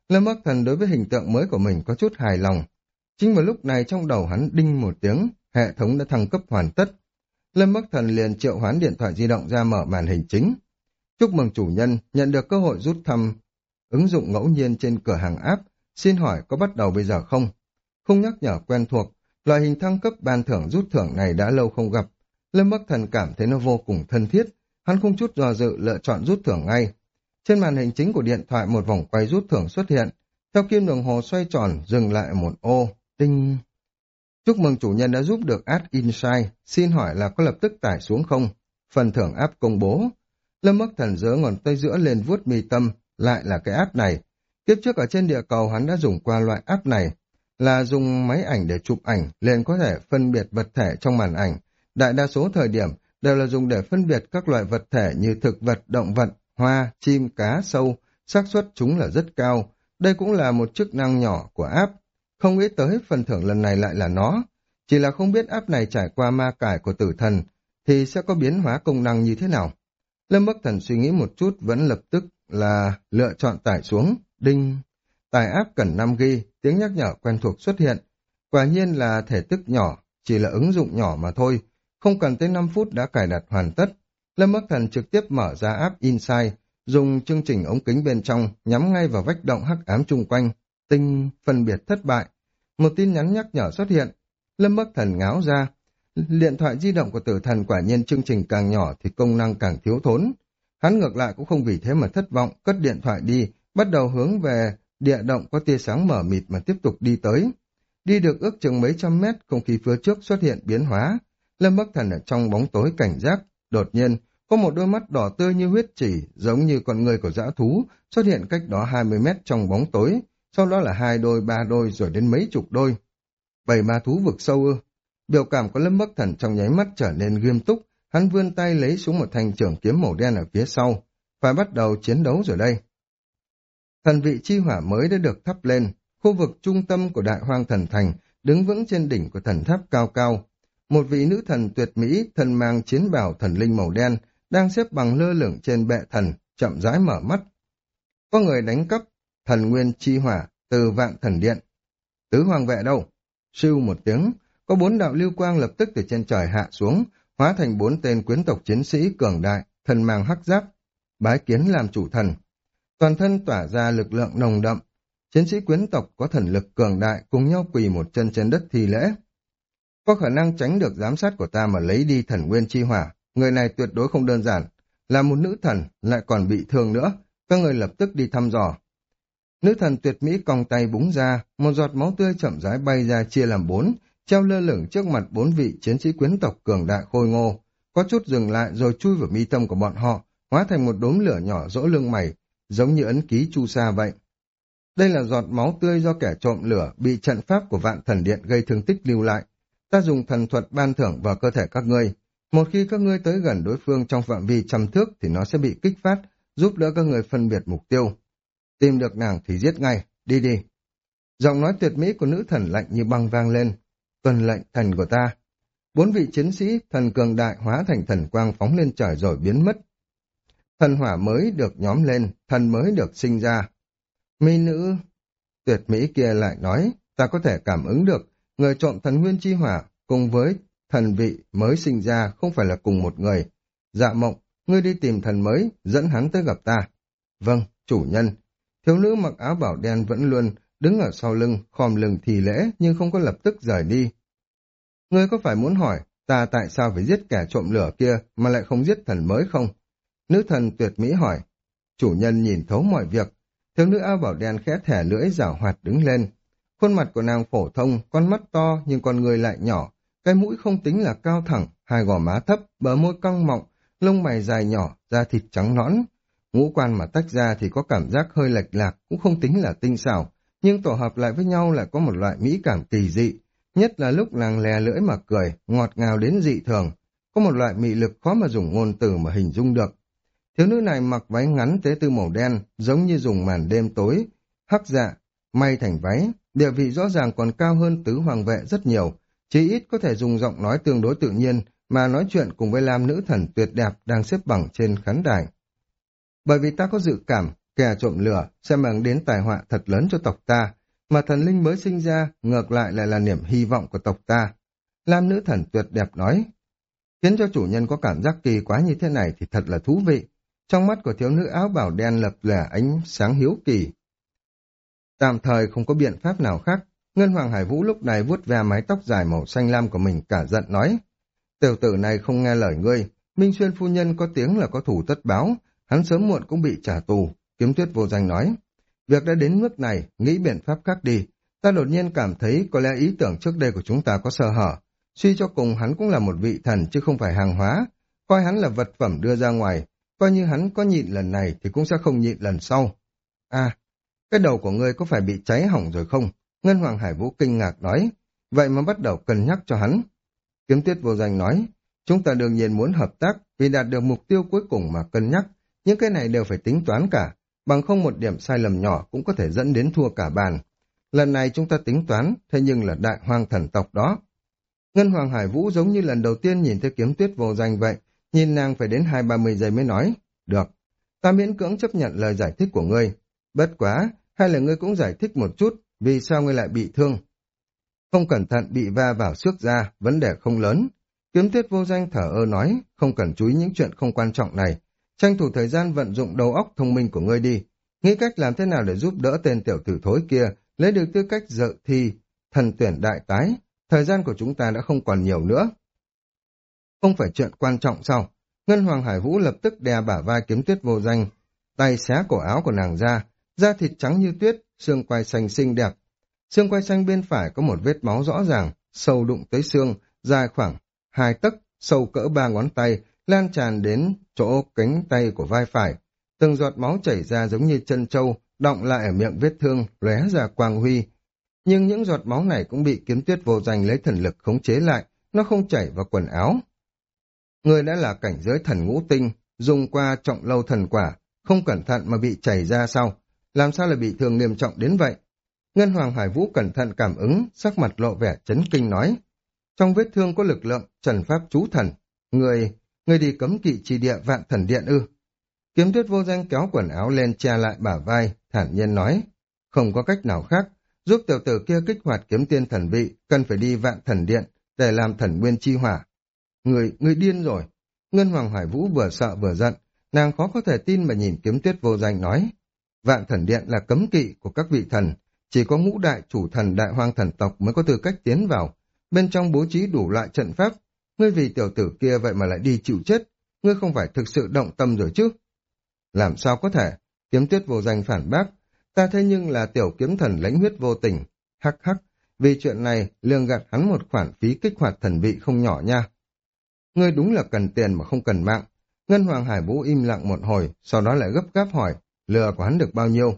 Lâm Bắc Thần đối với hình tượng mới của mình có chút hài lòng. Chính vào lúc này trong đầu hắn đinh một tiếng, hệ thống đã thăng cấp hoàn tất. Lâm Bắc Thần liền triệu hoán điện thoại di động ra mở màn hình chính. Chúc mừng chủ nhân nhận được cơ hội rút thăm ứng dụng ngẫu nhiên trên cửa hàng app. Xin hỏi có bắt đầu bây giờ không? Khung nhắc nhở quen thuộc, loại hình thăng cấp ban thưởng rút thưởng này đã lâu không gặp. Lâm Bắc Thần cảm thấy nó vô cùng thân thiết. Hắn không chút do dự lựa chọn rút thưởng ngay. Trên màn hình chính của điện thoại một vòng quay rút thưởng xuất hiện. Theo kim đồng hồ xoay tròn dừng lại ở một ô. Tinh... Chúc mừng chủ nhân đã giúp được Ad Insight. Xin hỏi là có lập tức tải xuống không? Phần thưởng app công bố. Lâm Bắc Thần giơ ngón tay giữa lên vuốt mi tâm. Lại là cái app này. Kiếp trước ở trên địa cầu hắn đã dùng qua loại app này. Là dùng máy ảnh để chụp ảnh, liền có thể phân biệt vật thể trong màn ảnh. Đại đa số thời điểm đều là dùng để phân biệt các loại vật thể như thực vật, động vật, hoa, chim, cá, sâu. Xác suất chúng là rất cao. Đây cũng là một chức năng nhỏ của app. Không nghĩ tới phần thưởng lần này lại là nó. Chỉ là không biết app này trải qua ma cải của tử thần thì sẽ có biến hóa công năng như thế nào. Lâm Bắc Thần suy nghĩ một chút vẫn lập tức là lựa chọn tải xuống. Đinh! Tải app cần năm gi ga bai, tiếng nhắc nhở quen thuộc xuất hiện. Quả nhiên là thể tích nhỏ, chỉ là ứng dụng nhỏ mà thôi. Không cần tới năm phút đã cài đặt hoàn tất. Lâm Bắc Thần trực tiếp mở ra app Insight, dùng chương trình ống kính bên trong nhắm ngay vào vách động hắc ám chung quanh. Tinh, phân biệt thất bại. Một tin nhắn nhắc nhở xuất hiện. Lâm Bắc Thần ngáo ra. Điện thoại di động của tử thần quả nhiên chương trình càng nhỏ thì công năng càng thiếu thốn. Hắn ngược lại cũng không vì thế mà thất vọng, cất điện thoại đi, bắt đầu hướng về địa động có tia sáng mở mịt mà tiếp tục đi tới. Đi được ước chừng mấy trăm mét, không khí phía trước xuất hiện biến hóa. Lâm Bắc Thần ở trong bóng tối cảnh giác, đột nhiên có một đôi mắt đỏ tươi như huyết chỉ, giống như con người của dã thú, xuất hiện cách đó hai mươi mét trong bóng tối, sau đó là hai đôi, ba đôi rồi đến mấy chục đôi. Bảy ma thú vực sâu ư? Biểu cảm của Lâm Bắc Thần trong nháy mắt trở nên nghiêm túc, hắn vươn tay lấy xuống một thanh trường kiếm màu đen ở phía sau, phải bắt đầu chiến đấu rồi đây. Thần vị chi hỏa mới đã được thắp lên, khu vực trung tâm của Đại Hoang Thần Thành, đứng vững trên đỉnh của thần tháp cao cao. Một vị nữ thần tuyệt mỹ, thân mang chiến bào thần linh màu đen, đang xếp bằng lơ lửng trên bệ thần, chậm rãi mở mắt. Có người đánh cắp thần nguyên chi hỏa từ Vạn Thần Điện. Tứ hoàng vệ đâu? Sưu một tiếng, có bốn đạo lưu quang lập tức từ trên trời hạ xuống, hóa thành bốn tên quyến tộc chiến sĩ cường đại, thân mang hắc giáp, bái kiến làm chủ thần. Toàn thân tỏa ra lực lượng nồng đậm, chiến sĩ quyến tộc có thần lực cường đại cùng nhau quỳ một chân trên đất thi lễ. Có khả năng tránh được giám sát của ta mà lấy đi thần nguyên chi hỏa, người này tuyệt đối không đơn giản, là một nữ thần lại còn bị thương nữa, các người lập tức đi thăm dò. Nữ thần tuyệt mỹ cong tay búng ra, một giọt máu tươi chậm rãi bay ra chia làm bốn, treo lơ lửng trước mặt bốn vị chiến sĩ quyến tộc cường đại khôi ngô, có chút dừng lại rồi chui vào mi tâm của bọn họ, hóa thành một đốm lửa nhỏ rỗ lưng mày, giống như ấn ký chu sa vậy. Đây là giọt máu tươi do kẻ trộm lửa bị trận pháp của Vạn Thần Điện gây thương tích lưu lại. Ta dùng thần thuật ban thưởng vào cơ thể các ngươi. Một khi các ngươi tới gần đối phương trong phạm vi trăm thước thì nó sẽ bị kích phát, giúp đỡ các ngươi phân biệt mục tiêu. Tìm được nàng thì giết ngay, đi đi. Giọng nói tuyệt mỹ của nữ thần lạnh như băng vang lên. Tuân lệnh thần của ta. Bốn vị chiến sĩ thần cường đại hóa thành thần quang phóng lên trời rồi biến mất. Thần hỏa mới được nhóm lên, thần mới được sinh ra. Mi nữ tuyệt mỹ kia lại nói, ta có thể cảm ứng được, người trộm thần nguyên chi hỏa cùng với thần vị mới sinh ra không phải là cùng một người. Dạ Mộng, ngươi đi tìm thần mới, dẫn hắn tới gặp ta. Vâng, chủ nhân. Thiếu nữ mặc áo bảo đen vẫn luôn đứng ở sau lưng, khom lưng thì lễ nhưng không có lập tức rời đi. Ngươi có phải muốn hỏi ta tại sao phải giết kẻ trộm lửa kia mà lại không giết thần mới không? Nữ thần tuyệt mỹ hỏi. Chủ nhân nhìn thấu mọi việc. Thiếu nữ áo bảo đen khẽ thẻ lưỡi giảo hoạt đứng lên. Khuôn mặt của nàng phổ thông, con mắt to nhưng con người lại nhỏ. Cái mũi không tính là cao thẳng, hai gò má thấp, bờ môi cong mọng, lông mày dài nhỏ, da thịt trắng nõn. Ngũ quan mà tách ra thì có cảm giác hơi lệch lạc, cũng không tính là tinh xảo, nhưng tổ hợp lại với nhau lại có một loại mỹ cảm kỳ dị. Nhất là lúc nàng lè lưỡi mà cười, ngọt ngào đến dị thường, có một loại mị lực khó mà dùng ngôn từ mà hình dung được. Thiếu nữ này mặc váy ngắn tế tư màu đen, giống như dùng màn đêm tối, hắc dạ, may thành váy, địa vị rõ ràng còn cao hơn tứ hoàng vệ rất nhiều, chỉ ít có thể dùng giọng nói tương đối tự nhiên mà nói chuyện cùng với lam nữ thần tuyệt đẹp đang xếp bằng trên khán đài. Bởi vì ta có dự cảm, kẻ trộm lửa sẽ mang đến tai họa thật lớn cho tộc ta, mà thần linh mới sinh ra ngược lại lại là niềm hy vọng của tộc ta. Lam nữ thần tuyệt đẹp nói, khiến cho chủ nhân có cảm giác kỳ quái như thế này thì thật là thú vị. Trong mắt của thiếu nữ áo bào đen lập lẻ ánh sáng hiếu kỳ. Tạm thời không có biện pháp nào khác, Ngân Hoàng Hải Vũ lúc này vuốt ve mái tóc dài màu xanh lam của mình cả giận nói, tiểu tử này không nghe lời ngươi, Minh Xuyên phu nhân có tiếng là có thủ tất báo, hắn sớm muộn cũng bị trả tù. Kiếm Tuyết Vô Danh nói, việc đã đến mức này, nghĩ biện pháp khác đi. Ta đột nhiên cảm thấy có lẽ ý tưởng trước đây của chúng ta có sơ hở. Suy cho cùng hắn cũng là một vị thần chứ không phải hàng hóa. Coi hắn là vật phẩm đưa ra ngoài. Coi như hắn có nhịn lần này thì cũng sẽ không nhịn lần sau. À, cái đầu của ngươi có phải bị cháy hỏng rồi không? Ngân Hoàng Hải Vũ kinh ngạc nói. Vậy mà bắt đầu cân nhắc cho hắn. Kiếm Tuyết Vô Danh nói, chúng ta đương nhiên muốn hợp tác vì đạt được mục tiêu cuối cùng mà cân nhắc. Những cái này đều phải tính toán cả. Bằng không một điểm sai lầm nhỏ cũng có thể dẫn đến thua cả bàn. Lần này chúng ta tính toán, thế nhưng là đại hoang thần tộc đó. Ngân Hoàng Hải Vũ giống như lần đầu tiên nhìn thấy Kiếm Tuyết Vô Danh vậy, nhìn nàng phải đến hai ba mươi giây mới nói, được, ta miễn cưỡng chấp nhận lời giải thích của ngươi. Bất quá, hay là ngươi cũng giải thích một chút, vì sao ngươi lại bị thương. Không cẩn thận bị va vào xước da, vấn đề không lớn. Kiếm Tuyết Vô Danh thở ơ nói, không cần chú ý những chuyện không quan trọng này. Tranh thủ thời gian vận dụng đầu óc thông minh của ngươi đi. Nghĩ cách làm thế nào để giúp đỡ tên tiểu tử thối kia lấy được tư cách dự thi thần tuyển đại tái. Thời gian của chúng ta đã không còn nhiều nữa. Không phải chuyện quan trọng sao? Ngân Hoàng Hải Vũ lập tức đè bả vai Kiếm Tuyết Vô Danh, tay xé cổ áo của nàng ra, da thịt trắng như tuyết, xương quai xanh xinh đẹp. Xương quai xanh bên phải có một vết máu rõ ràng, sâu đụng tới xương, dài khoảng hai tấc, sâu cỡ ba ngón tay, lan tràn đến chỗ cánh tay của vai phải. Từng giọt máu chảy ra giống như chân trâu, đọng lại ở miệng vết thương, lóe ra quang huy. Nhưng những giọt máu này cũng bị Kiếm Tuyết Vô Danh lấy thần lực khống chế lại, nó không chảy vào quần áo. Người đã là cảnh giới thần ngũ tinh, dùng qua trọng lâu thần quả, không cẩn thận mà bị chảy ra sao? Làm sao lại bị thương nghiêm trọng đến vậy? Ngân Hoàng Hải Vũ cẩn thận cảm ứng, sắc mặt lộ vẻ chấn kinh nói. Trong vết thương có lực lượng, trần pháp chú thần. Người, người đi cấm kỵ trì địa Vạn Thần Điện ư? Kiếm Tuyết Vô Danh kéo quần áo lên che lại bả vai, thản nhiên nói. Không có cách nào khác, giúp tiểu tử kia kích hoạt kiếm tiên thần vị, cần phải đi Vạn Thần Điện để làm thần nguyên chi hỏa. Người, người điên rồi. Ngân Hoàng Hải Vũ vừa sợ vừa giận, nàng khó có thể tin mà nhìn Kiếm Tuyết Vô Danh nói. Vạn Thần Điện là cấm kỵ của các vị thần, chỉ có ngũ đại chủ thần đại hoang thần tộc mới có tư cách tiến vào. Bên trong bố trí đủ loại trận pháp, ngươi vì tiểu tử kia vậy mà lại đi chịu chết, ngươi không phải thực sự động tâm rồi chứ? Làm sao có thể? Kiếm Tuyết Vô Danh phản bác, ta thế nhưng là tiểu kiếm thần lãnh huyết vô tình. Hắc hắc, vì chuyện này lương gạt hắn một khoản phí kích hoạt thần vị không nhỏ nha. Ngươi đúng là cần tiền mà không cần mạng. Ngân Hoàng Hải Vũ im lặng một hồi, sau đó lại gấp gáp hỏi, lừa của hắn được bao nhiêu?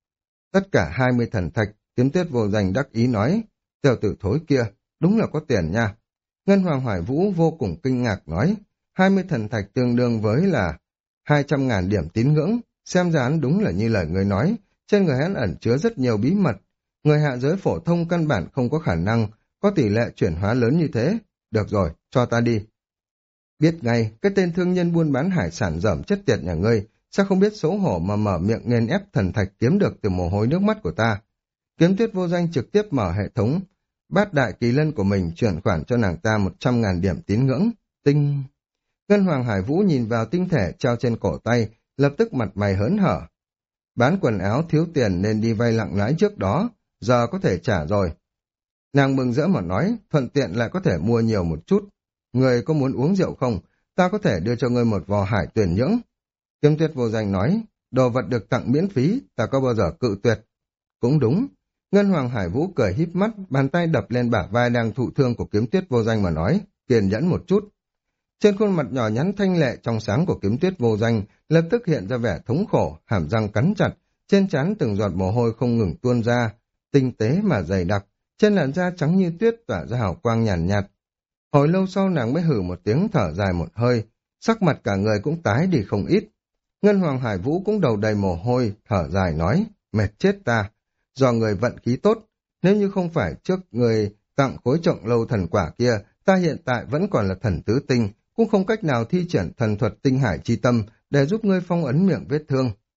Tất cả hai mươi thần thạch. Kiếm Tuyết Vô Danh đắc ý nói, tiểu tử thối kia, đúng là có tiền nha. Ngân Hoàng Hải Vũ vô cùng kinh ngạc nói, hai mươi thần thạch tương đương với là hai trăm ngàn điểm tín ngưỡng, xem ra hắn đúng là như lời người nói, trên người hắn ẩn chứa rất nhiều bí mật. Người hạ giới phổ thông căn bản không có khả năng, có tỷ lệ chuyển hóa lớn như thế. Được rồi, cho ta đi. Biết ngay, cái tên thương nhân buôn bán hải sản dởm chất tiệt nhà ngươi, sao không biết xấu hổ mà mở miệng nghiền ép thần thạch kiếm được từ mồ hôi nước mắt của ta. Kiếm Tuyết Vô Danh trực tiếp mở hệ thống bát đại kỳ lân của mình, chuyển khoản cho nàng ta một trăm ngàn điểm tín ngưỡng. Tinh! Ngân Hoàng Hải Vũ nhìn vào tinh thể treo trên cổ tay, lập tức mặt mày hớn hở. Bán quần áo thiếu tiền nên đi vay lặng lãi trước đó, giờ có thể trả rồi. Nàng mừng rỡ mà nói, thuận tiện lại có thể mua nhiều một chút. Người có muốn uống rượu không? Ta có thể đưa cho ngươi một vò hải tuyển nhưỡng. Kiếm Tuyết Vô Danh nói, đồ vật được tặng miễn phí, ta có bao giờ cự tuyệt. Cũng đúng. Ngân Hoàng Hải Vũ cười híp mắt, bàn tay đập lên bả vai đang thụ thương của Kiếm Tuyết Vô Danh mà nói, kiên nhẫn một chút. Trên khuôn mặt nhỏ nhắn thanh lệ trong sáng của Kiếm Tuyết Vô Danh lập tức hiện ra vẻ thống khổ, hàm răng cắn chặt, trên trán từng giọt mồ hôi không ngừng tuôn ra, tinh tế mà dày đặc, trên làn da trắng như tuyết tỏa ra hào quang nhàn nhạt, nhạt. Hồi lâu sau nàng mới hử một tiếng, thở dài một hơi, sắc mặt cả người cũng tái đi không ít. Ngân Hoàng Hải Vũ cũng đầu đầy mồ hôi, thở dài nói, mệt chết ta, do người vận khí tốt, nếu như không phải trước người tặng khối trọng lâu thần quả kia, ta hiện tại vẫn còn là thần tứ tinh, cũng không cách nào thi triển thần thuật tinh hải chi tâm để giúp ngươi phong ấn miệng vết thương.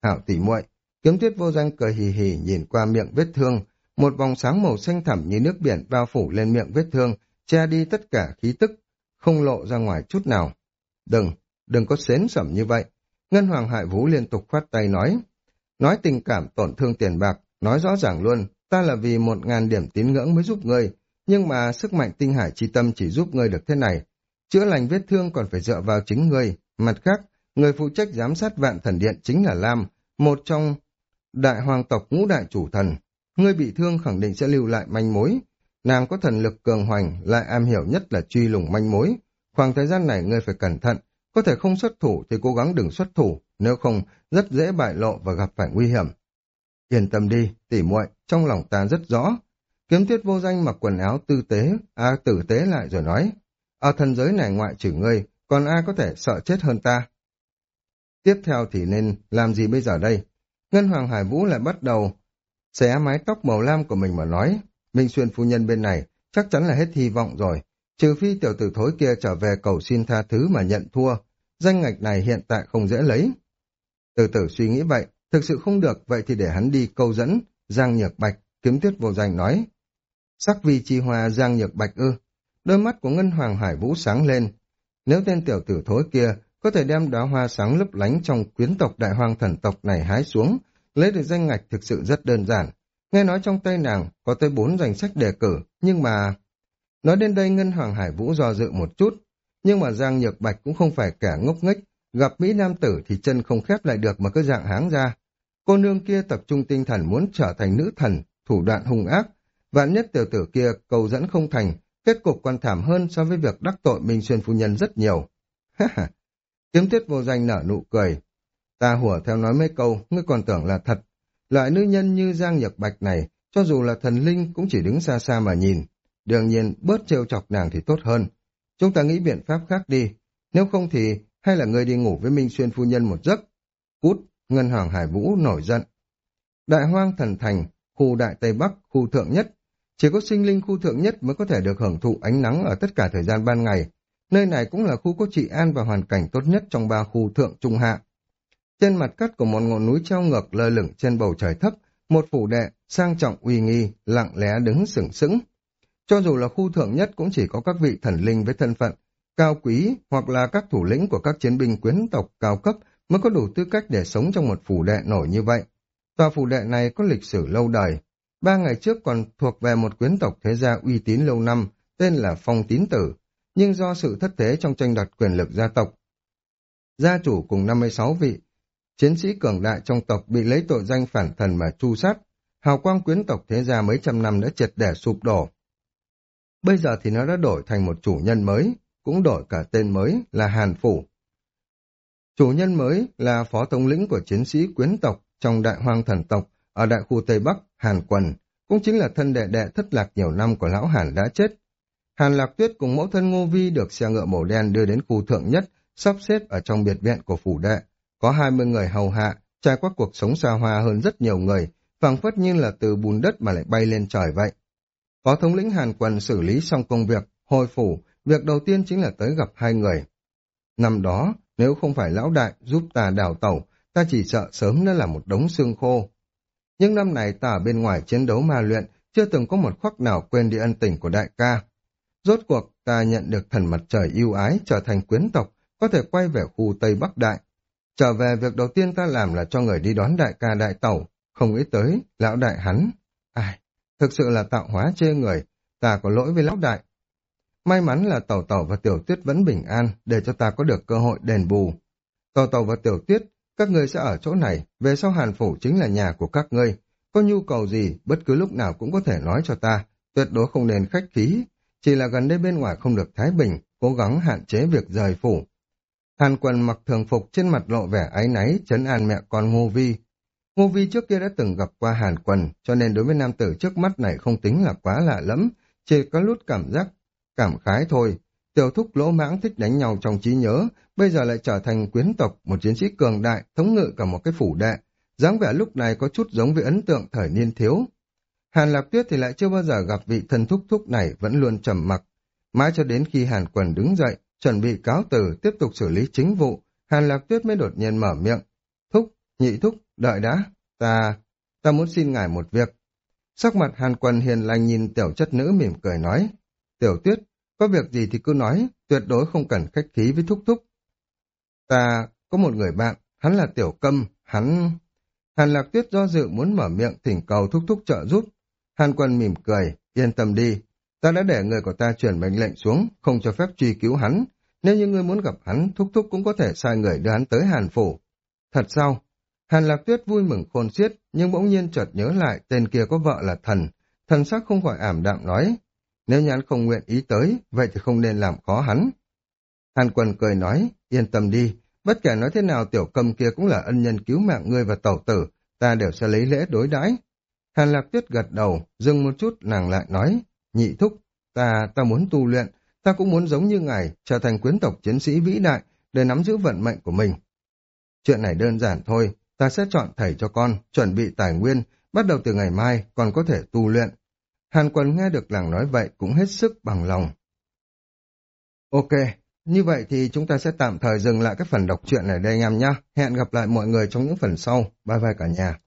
Hảo tỉ muội. Kiếm Tuyết Vô Danh cười hì hì nhìn qua miệng vết thương, một vòng sáng màu xanh thẳm như nước biển bao phủ lên miệng vết thương, che đi tất cả khí tức, không lộ ra ngoài chút nào. Đừng, đừng có xến sẩm như vậy. Ngân Hoàng Hải Vũ liên tục khoát tay nói. Nói tình cảm tổn thương tiền bạc, nói rõ ràng luôn, ta là vì một ngàn điểm tín ngưỡng mới giúp ngươi, nhưng mà sức mạnh tinh hải chi tâm chỉ giúp ngươi được thế này. Chữa lành vết thương còn phải dựa vào chính ngươi. Mặt khác, người phụ trách giám sát Vạn Thần Điện chính là Lam, một trong đại hoàng tộc ngũ đại chủ thần. Ngươi bị thương khẳng định sẽ lưu lại manh mối. Nàng có thần lực cường hoành, lại am hiểu nhất là truy lùng manh mối. Khoảng thời gian này ngươi phải cẩn thận, có thể không xuất thủ thì cố gắng đừng xuất thủ, nếu không rất dễ bại lộ và gặp phải nguy hiểm. Yên tâm đi, tỉ muội, trong lòng ta rất rõ. Kiếm Tuyết Vô Danh mặc quần áo tư tế, à tử tế lại rồi nói, ở thần giới này ngoại trừ ngươi, còn ai có thể sợ chết hơn ta? Tiếp theo thì nên làm gì bây giờ đây? Ngân Hoàng Hải Vũ lại bắt đầu xé mái tóc màu lam của mình mà nói, Minh Xuyên phu nhân bên này chắc chắn là hết hy vọng rồi, trừ phi tiểu tử thối kia trở về cầu xin tha thứ mà nhận thua, danh ngạch này hiện tại không dễ lấy. Từ từ suy nghĩ vậy, thực sự không được, vậy thì để hắn đi câu dẫn, Giang Nhược Bạch, Kiếm Tuyết Vô Danh nói. Sắc vi chi hoa Giang Nhược Bạch ư? Đôi mắt của Ngân Hoàng Hải Vũ sáng lên. Nếu tên tiểu tử thối kia có thể đem đóa hoa sáng lấp lánh trong quyến tộc đại hoang thần tộc này hái xuống, lấy được danh ngạch thực sự rất đơn giản. Nghe nói trong tay nàng có tới bốn danh sách đề cử, nhưng mà... Nói đến đây Ngân Hoàng Hải Vũ do dự một chút, nhưng mà Giang Nhược Bạch cũng không phải kẻ ngốc nghếch, gặp Mỹ Nam tử thì chân không khép lại được mà cứ dạng háng ra. Cô nương kia tập trung tinh thần muốn trở thành nữ thần, thủ đoạn hung ác, vạn nhất tiểu tử kia cầu dẫn không thành, kết cục còn thảm hơn so với việc đắc tội Minh Xuyên phu nhân rất nhiều. Ha ha! Kiếm Tuyết Vô Danh nở nụ cười. Ta hùa theo nói mấy câu, ngươi còn tưởng là thật. Loại nữ nhân như Giang Nhược Bạch này, cho dù là thần linh cũng chỉ đứng xa xa mà nhìn. Đương nhiên, bớt trêu chọc nàng thì tốt hơn. Chúng ta nghĩ biện pháp khác đi. Nếu không thì, hay là ngươi đi ngủ với Minh Xuyên phu nhân một giấc. Cút, Ngân Hoàng Hải Vũ nổi giận. Đại hoang thần thành, khu Đại Tây Bắc, khu thượng nhất. Chỉ có sinh linh khu thượng nhất mới có thể được hưởng thụ ánh nắng ở tất cả thời gian ban ngày. Nơi này cũng là khu có trị an và hoàn cảnh tốt nhất trong ba khu thượng trung hạ. Trên mặt cắt của một ngọn núi treo ngược lơ lửng trên bầu trời thấp, một phủ đệ, sang trọng uy nghi, lặng lẽ đứng sừng sững. Cho dù là khu thượng nhất cũng chỉ có các vị thần linh với thân phận cao quý hoặc là các thủ lĩnh của các chiến binh quyến tộc cao cấp mới có đủ tư cách để sống trong một phủ đệ nổi như vậy. Tòa phủ đệ này có lịch sử lâu đời. Ba ngày trước còn thuộc về một quyến tộc thế gia uy tín lâu năm, tên là Phong Tín Tử. Nhưng do sự thất thế trong tranh đoạt quyền lực gia tộc, gia chủ cùng năm mươi sáu vị chiến sĩ cường đại trong tộc bị lấy tội danh phản thần mà tru sát, hào quang quyến tộc thế gia mấy trăm năm đã triệt để sụp đổ. Bây giờ thì nó đã đổi thành một chủ nhân mới, cũng đổi cả tên mới là Hàn Phủ. Chủ nhân mới là phó thống lĩnh của chiến sĩ quyến tộc trong đại hoang thần tộc ở đại khu Tây Bắc, Hàn Quần, cũng chính là thân đệ đệ thất lạc nhiều năm của lão Hàn đã chết. Hàn Lạc Tuyết cùng mẫu thân Ngô Vi được xe ngựa màu đen đưa đến khu thượng nhất, sắp xếp ở trong biệt viện của phủ đệ. Có hai mươi người hầu hạ, trải qua cuộc sống xa hoa hơn rất nhiều người, phảng phất như là từ bùn đất mà lại bay lên trời vậy. Phó thống lĩnh Hàn Quần xử lý xong công việc, hồi phủ, việc đầu tiên chính là tới gặp hai người. Năm đó, nếu không phải lão đại giúp ta đào tẩu, ta chỉ sợ sớm đã là một đống xương khô. Nhưng năm này ta ở bên ngoài chiến đấu ma luyện, chưa từng có một khắc nào quên đi ân tình của đại ca. Rốt cuộc, ta nhận được thần mặt trời yêu ái trở thành quyến tộc, có thể quay về khu Tây Bắc Đại. Trở về việc đầu tiên ta làm là cho người đi đón đại ca đại tẩu, không nghĩ tới, lão đại hắn. Ai, thực sự là tạo hóa chê người, ta có lỗi với lão đại. May mắn là Tẩu Tẩu và Tiểu Tuyết vẫn bình an, để cho ta có được cơ hội đền bù. Tẩu Tẩu và Tiểu Tuyết, các ngươi sẽ ở chỗ này, về sau Hàn Phủ chính là nhà của các ngươi. Có nhu cầu gì, bất cứ lúc nào cũng có thể nói cho ta, tuyệt đối không nên khách khí. Chỉ là gần đây bên ngoài không được thái bình, cố gắng hạn chế việc rời phủ. Hàn Quần mặc thường phục trên mặt lộ vẻ áy náy, trấn an mẹ con Ngô Vi. Ngô Vi trước kia đã từng gặp qua Hàn Quần, cho nên đối với nam tử trước mắt này không tính là quá lạ lẫm, chỉ có lút cảm giác, cảm khái thôi. Tiểu thúc lỗ mãng thích đánh nhau trong trí nhớ, bây giờ lại trở thành quyến tộc, một chiến sĩ cường đại, thống ngự cả một cái phủ đệ. Dáng vẻ lúc này có chút giống với ấn tượng thời niên thiếu. Hàn Lạc Tuyết thì lại chưa bao giờ gặp vị thân thúc thúc này, vẫn luôn trầm mặc. Mãi cho đến khi Hàn Quần đứng dậy, chuẩn bị cáo từ tiếp tục xử lý chính vụ, Hàn Lạc Tuyết mới đột nhiên mở miệng. Thúc, Nhị thúc, đợi đã, ta, ta muốn xin ngài một việc. Sắc mặt Hàn Quân hiền lành nhìn tiểu chất nữ mỉm cười nói, tiểu tuyết, có việc gì thì cứ nói, tuyệt đối không cần khách khí với thúc thúc. Ta có một người bạn, hắn là tiểu câm, hắn... Hàn Lạc Tuyết do dự muốn mở miệng thỉnh cầu thúc thúc trợ giúp. Hàn Quân mỉm cười, yên tâm đi, ta đã để người của ta truyền mệnh lệnh xuống, không cho phép truy cứu hắn. Nếu như ngươi muốn gặp hắn, thúc thúc cũng có thể sai người đưa hắn tới Hàn Phủ. Thật sao? Hàn Lạc Tuyết vui mừng khôn xiết, nhưng bỗng nhiên chợt nhớ lại tên kia có vợ là Thần. Thần sắc không khỏi ảm đạm nói, nếu như hắn không nguyện ý tới, vậy thì không nên làm khó hắn. Hàn Quân cười nói, yên tâm đi, bất kể nói thế nào tiểu câm kia cũng là ân nhân cứu mạng ngươi và tẩu tử, ta đều sẽ lấy lễ đối đãi. Hàn Lạc Tuyết gật đầu, dừng một chút nàng lại nói, nhị thúc, ta, ta muốn tu luyện, ta cũng muốn giống như ngài, trở thành quyến tộc chiến sĩ vĩ đại, để nắm giữ vận mệnh của mình. Chuyện này đơn giản thôi, ta sẽ chọn thầy cho con, chuẩn bị tài nguyên, bắt đầu từ ngày mai, còn có thể tu luyện. Hàn Quân nghe được nàng nói vậy cũng hết sức bằng lòng. Ok, như vậy thì chúng ta sẽ tạm thời dừng lại cái phần đọc truyện này đây anh em nhé. Hẹn gặp lại mọi người trong những phần sau. Bye bye cả nhà.